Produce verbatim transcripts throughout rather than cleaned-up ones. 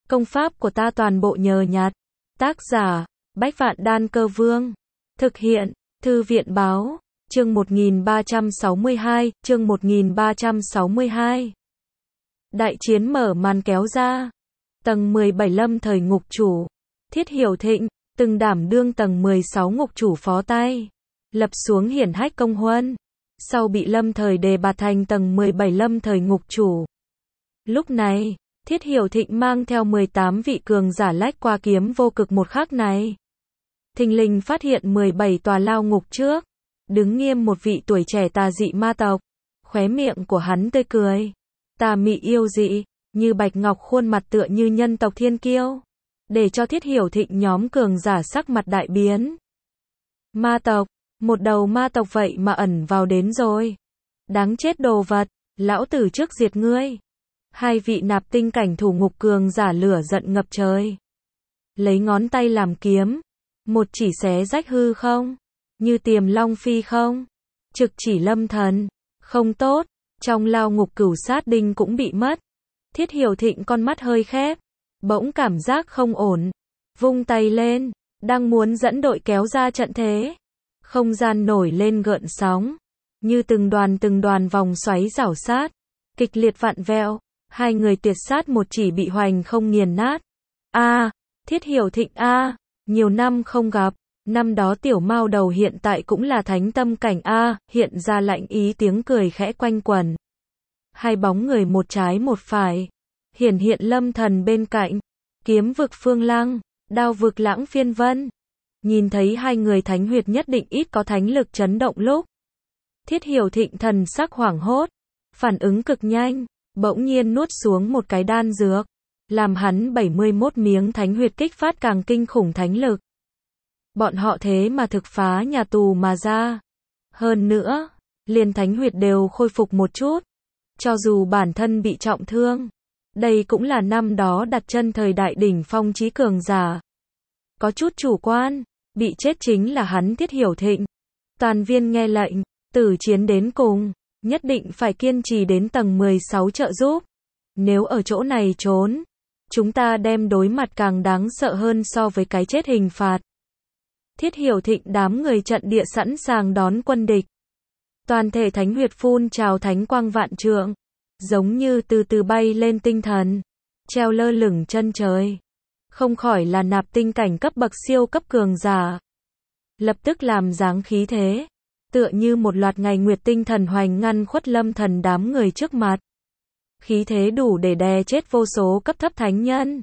Công pháp của ta toàn bộ nhờ nhặt. Tác giả, Bách Vạn Đan Cơ Vương. Thực hiện, Thư viện Báo. Chương một nghìn ba trăm sáu mươi hai, chương một nghìn ba trăm sáu mươi hai. Đại chiến mở màn kéo ra. Tầng mười bảy lâm thời ngục chủ. Thiết Hiểu Thịnh, từng đảm đương tầng mười sáu ngục chủ phó tay. Lập xuống hiển hách công huân. Sau bị lâm thời đề bạt thành tầng mười bảy lâm thời ngục chủ. Lúc này, Thiết Hiểu Thịnh mang theo mười tám vị cường giả lách qua kiếm vô cực một khắc này. Thình lình phát hiện mười bảy tòa lao ngục trước. Đứng nghiêm một vị tuổi trẻ tà dị ma tộc. Khóe miệng của hắn tươi cười. Tà mị yêu dị, như bạch ngọc khuôn mặt tựa như nhân tộc thiên kiêu. Để cho Thiết Hiểu Thịnh nhóm cường giả sắc mặt đại biến. Ma tộc, một đầu ma tộc vậy mà ẩn vào đến rồi. Đáng chết đồ vật, lão tử trước diệt ngươi. Hai vị nạp tinh cảnh thủ ngục cường giả lửa giận ngập trời. Lấy ngón tay làm kiếm. Một chỉ xé rách hư không. Như tiềm long phi không. Trực chỉ lâm thần. Không tốt. Trong lao ngục cửu sát đinh cũng bị mất. Thiết Hiểu Thịnh con mắt hơi khép. Bỗng cảm giác không ổn. Vung tay lên. Đang muốn dẫn đội kéo ra trận thế. Không gian nổi lên gợn sóng. Như từng đoàn từng đoàn vòng xoáy rảo sát. Kịch liệt vặn vẹo. Hai người tuyệt sát một chỉ bị hoành không nghiền nát. A, à, Thiết Hiểu Thịnh a, à, nhiều năm không gặp. Năm đó tiểu mao đầu hiện tại cũng là thánh tâm cảnh a, à, hiện ra lạnh ý tiếng cười khẽ quanh quẩn. Hai bóng người một trái một phải. Hiển hiện lâm thần bên cạnh. Kiếm vực Phương Lăng, đao vực Lãng Phiên Vân. Nhìn thấy hai người thánh huyệt nhất định ít có thánh lực chấn động lúc. Thiết Hiểu Thịnh thần sắc hoảng hốt. Phản ứng cực nhanh. Bỗng nhiên nuốt xuống một cái đan dược. Làm hắn bảy mươi mốt miếng thánh huyệt kích phát càng kinh khủng thánh lực. Bọn họ thế mà thực phá nhà tù mà ra. Hơn nữa, liền thánh huyệt đều khôi phục một chút. Cho dù bản thân bị trọng thương. Đây cũng là năm đó đặt chân thời đại đỉnh phong chí cường giả. Có chút chủ quan, bị chết chính là hắn Thiết Hiểu Thịnh. Toàn viên nghe lệnh, tử chiến đến cùng. Nhất định phải kiên trì đến tầng mười sáu trợ giúp. Nếu ở chỗ này trốn, chúng ta đem đối mặt càng đáng sợ hơn so với cái chết hình phạt. Thiết Hiểu Thịnh đám người trận địa sẵn sàng đón quân địch. Toàn thể thánh huyệt phun trào thánh quang vạn trượng. Giống như từ từ bay lên tinh thần. Treo lơ lửng chân trời. Không khỏi là nạp tinh cảnh cấp bậc siêu cấp cường giả. Lập tức làm dáng khí thế. Tựa như một loạt ngày nguyệt tinh thần hoành ngăn khuất lâm thần đám người trước mặt. Khí thế đủ để đè chết vô số cấp thấp thánh nhân.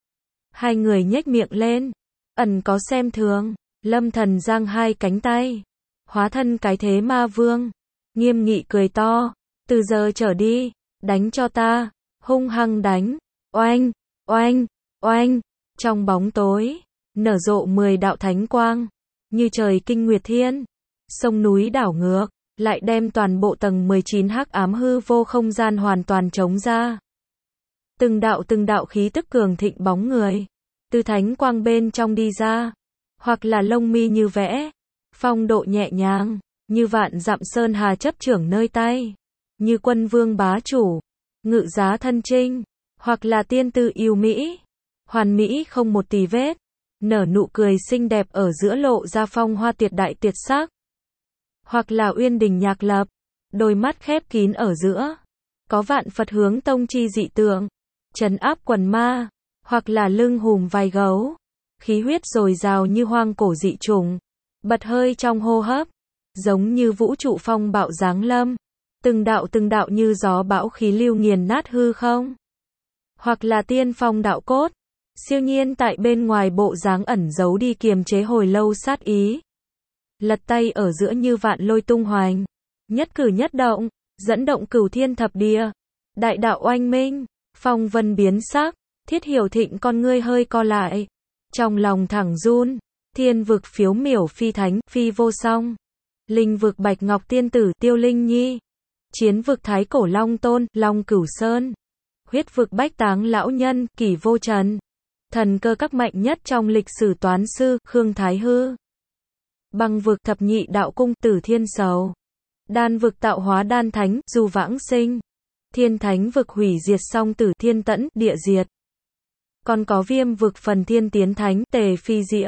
Hai người nhếch miệng lên. Ẩn có xem thường. Lâm thần giang hai cánh tay. Hóa thân cái thế ma vương. Nghiêm nghị cười to. Từ giờ trở đi. Đánh cho ta. Hung hăng đánh. Oanh, oanh, oanh. Trong bóng tối. Nở rộ mười đạo thánh quang. Như trời kinh nguyệt thiên. Sông núi đảo ngược, lại đem toàn bộ tầng mười chín hắc ám hư vô không gian hoàn toàn trống ra. Từng đạo từng đạo khí tức cường thịnh bóng người, từ thánh quang bên trong đi ra, hoặc là lông mi như vẽ, phong độ nhẹ nhàng, như vạn dặm sơn hà chấp trưởng nơi tay, như quân vương bá chủ, ngự giá thân trinh, hoặc là tiên tư yêu mỹ, hoàn mỹ không một tì vết, nở nụ cười xinh đẹp ở giữa lộ ra phong hoa tuyệt đại tuyệt sắc. Hoặc là uyên đình nhạc lập, đôi mắt khép kín ở giữa, có vạn Phật hướng tông chi dị tượng, trấn áp quần ma, hoặc là lưng hùm vai gấu, khí huyết dồi dào như hoang cổ dị trùng, bật hơi trong hô hấp, giống như vũ trụ phong bạo giáng lâm, từng đạo từng đạo như gió bão khí lưu nghiền nát hư không. Hoặc là tiên phong đạo cốt, siêu nhiên tại bên ngoài bộ dáng ẩn giấu đi kiềm chế hồi lâu sát ý. Lật tay ở giữa như vạn lôi tung hoành. Nhất cử nhất động, dẫn động cửu thiên thập địa. Đại đạo oanh minh, phong vân biến sắc. Thiết Hiểu Thịnh con ngươi hơi co lại. Trong lòng thẳng run. Thiên vực phiếu miểu phi thánh, phi vô song. Linh vực bạch ngọc tiên tử, tiêu linh nhi. Chiến vực thái cổ long tôn, long cửu sơn. Huyết vực bách táng lão nhân, kỷ vô trần. Thần cơ các mạnh nhất trong lịch sử toán sư, Khương Thái Hư. Băng vực thập nhị đạo cung, Tử Thiên Sầu. Đan vực tạo hóa đan thánh, Du Vãng Sinh. Thiên thánh vực hủy diệt song Tử Thiên Tẫn, địa diệt. còn có viêm vực phần thiên tiến thánh, tề phi diễm,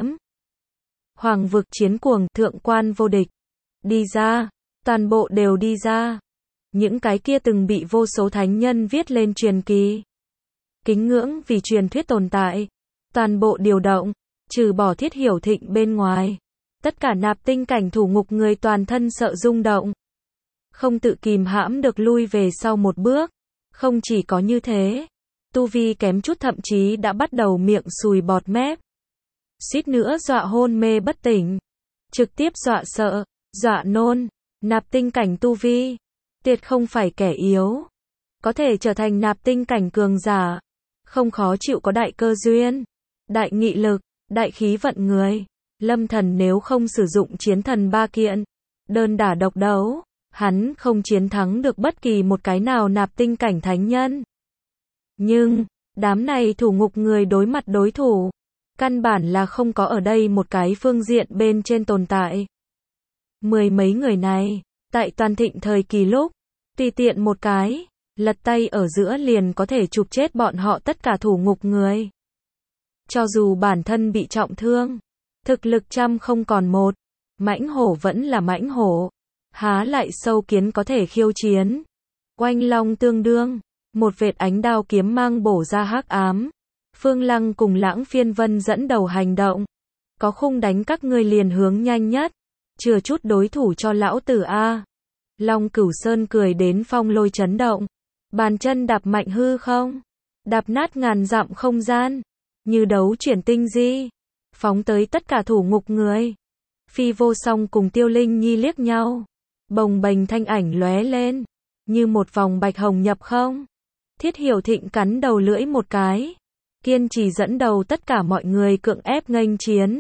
hoàng vực chiến cuồng, thượng quan vô địch. Đi ra, toàn bộ đều đi ra. Những cái kia từng bị vô số thánh nhân viết lên truyền kỳ, kính ngưỡng vì truyền thuyết tồn tại, toàn bộ điều động, trừ bỏ Thiết Hiểu Thịnh bên ngoài. Tất cả nạp tinh cảnh thủ ngục người toàn thân sợ rung động, không tự kìm hãm được lui về sau một bước. Không chỉ có như thế, tu vi kém chút thậm chí đã bắt đầu miệng sùi bọt mép, suýt nữa dọa hôn mê bất tỉnh, trực tiếp dọa sợ, dọa nôn. Nạp tinh cảnh tu vi, tuyệt không phải kẻ yếu, có thể trở thành nạp tinh cảnh cường giả, không khó chịu có đại cơ duyên, đại nghị lực, đại khí vận người. Lâm Thần nếu không sử dụng chiến thần ba kiện, đơn đả độc đấu, hắn không chiến thắng được bất kỳ một cái nào nạp tinh cảnh thánh nhân. Nhưng, đám này thủ ngục người đối mặt đối thủ, căn bản là không có ở đây một cái phương diện bên trên tồn tại. Mười mấy người này, tại toàn thịnh thời kỳ lúc, tùy tiện một cái, lật tay ở giữa liền có thể chụp chết bọn họ tất cả thủ ngục người. Cho dù bản thân bị trọng thương, thực lực trăm không còn một, mãnh hổ vẫn là mãnh hổ, há lại sâu kiến có thể khiêu chiến. Oanh long tương đương, một vệt ánh đao kiếm mang bổ ra hắc ám. Phương Lăng cùng Lãng Phiên Vân dẫn đầu hành động. Có khung đánh các ngươi liền hướng nhanh nhất, chừa chút đối thủ cho lão tử a. Long Cửu Sơn cười đến phong lôi chấn động, bàn chân đạp mạnh hư không, đạp nát ngàn dặm không gian, như đấu chuyển tinh di, phóng tới tất cả thủ ngục người. Phi Vô Song cùng Tiêu Linh Nhi liếc nhau, bồng bềnh thanh ảnh lóe lên, như một vòng bạch hồng nhập không. Thiết Hiểu Thịnh cắn đầu lưỡi một cái, kiên trì dẫn đầu tất cả mọi người cưỡng ép nghênh chiến.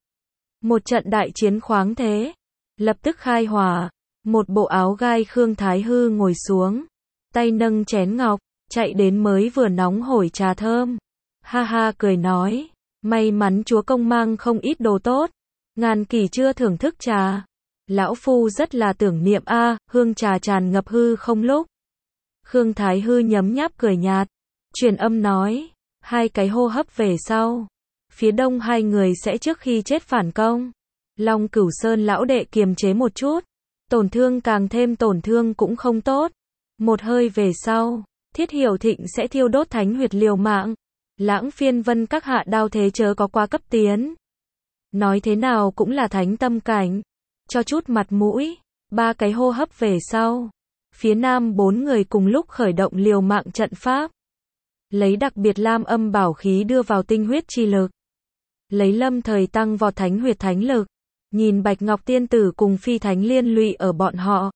Một trận đại chiến khoáng thế, lập tức khai hỏa. Một bộ áo gai Khương Thái Hư ngồi xuống, tay nâng chén ngọc, chạy đến mới vừa nóng hổi trà thơm. Ha ha cười nói, may mắn chúa công mang không ít đồ tốt, ngàn kỳ chưa thưởng thức trà. Lão phu rất là tưởng niệm a. Hương trà tràn ngập hư không lúc. Khương Thái Hư nhấm nháp cười nhạt, truyền âm nói, hai cái hô hấp về sau, phía đông hai người sẽ trước khi chết phản công. Long Cửu Sơn lão đệ kiềm chế một chút, tổn thương càng thêm tổn thương cũng không tốt. Một hơi về sau, Thiết Hiểu Thịnh sẽ thiêu đốt thánh huyệt liều mạng. Lãng Phiên Vân các hạ đao thế chớ có quá cấp tiến. Nói thế nào cũng là thánh tâm cảnh, cho chút mặt mũi. Ba cái hô hấp về sau, phía nam bốn người cùng lúc khởi động liều mạng trận pháp. Lấy đặc biệt lam âm bảo khí đưa vào tinh huyết chi lực. Lấy lâm thời tăng vọt thánh huyệt thánh lực. Nhìn Bạch Ngọc Tiên Tử cùng Phi Thánh liên lụy ở bọn họ.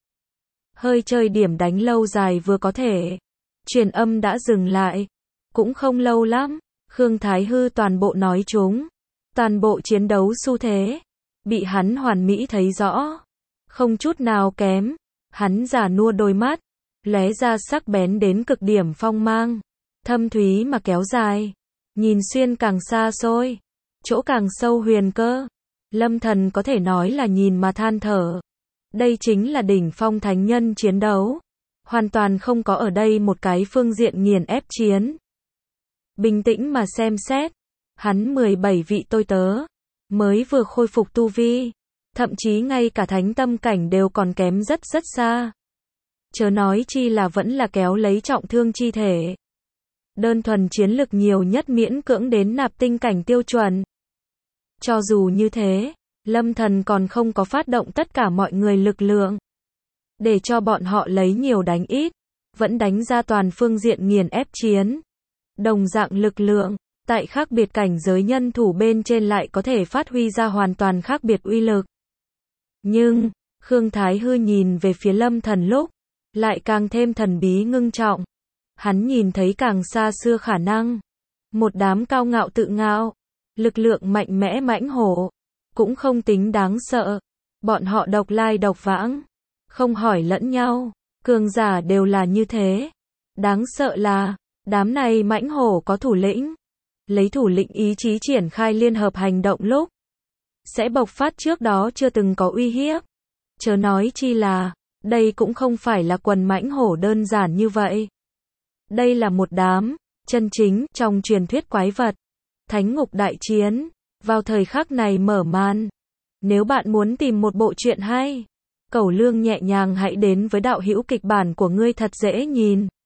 Hơi chơi điểm đánh lâu dài vừa có thể. Truyền âm đã dừng lại. Cũng không lâu lắm. Khương Thái Hư toàn bộ nói chúng. Toàn bộ chiến đấu xu thế. Bị hắn hoàn mỹ thấy rõ. Không chút nào kém. Hắn già nua đôi mắt. Lóe ra sắc bén đến cực điểm phong mang. Thâm thúy mà kéo dài. Nhìn xuyên càng xa xôi. Chỗ càng sâu huyền cơ. Lâm Thần có thể nói là nhìn mà than thở. Đây chính là đỉnh phong thánh nhân chiến đấu. Hoàn toàn không có ở đây một cái phương diện nghiền ép chiến. Bình tĩnh mà xem xét. Hắn mười bảy vị tôi tớ. Mới vừa khôi phục tu vi. Thậm chí ngay cả thánh tâm cảnh đều còn kém rất rất xa. Chớ nói chi là vẫn là kéo lấy trọng thương chi thể. Đơn thuần chiến lực nhiều nhất miễn cưỡng đến nạp tinh cảnh tiêu chuẩn. Cho dù như thế, Lâm Thần còn không có phát động tất cả mọi người lực lượng. Để cho bọn họ lấy nhiều đánh ít, vẫn đánh ra toàn phương diện nghiền ép chiến. Đồng dạng lực lượng, tại khác biệt cảnh giới nhân thủ bên trên lại có thể phát huy ra hoàn toàn khác biệt uy lực. Nhưng, Khương Thái Hư nhìn về phía Lâm Thần lúc, lại càng thêm thần bí ngưng trọng. Hắn nhìn thấy càng xa xưa khả năng. Một đám cao ngạo tự ngạo. Lực lượng mạnh mẽ mãnh hổ, cũng không tính đáng sợ. Bọn họ độc lai độc vãng, không hỏi lẫn nhau, cường giả đều là như thế. Đáng sợ là, đám này mãnh hổ có thủ lĩnh. Lấy thủ lĩnh ý chí triển khai liên hợp hành động lúc, sẽ bộc phát trước đó chưa từng có uy hiếp. Chớ nói chi là, đây cũng không phải là quần mãnh hổ đơn giản như vậy. Đây là một đám, chân chính, trong truyền thuyết quái vật. Thánh ngục đại chiến, vào thời khắc này mở màn. Nếu bạn muốn tìm một bộ truyện hay, cẩu lương nhẹ nhàng hãy đến với đạo hữu kịch bản của ngươi thật dễ nhìn.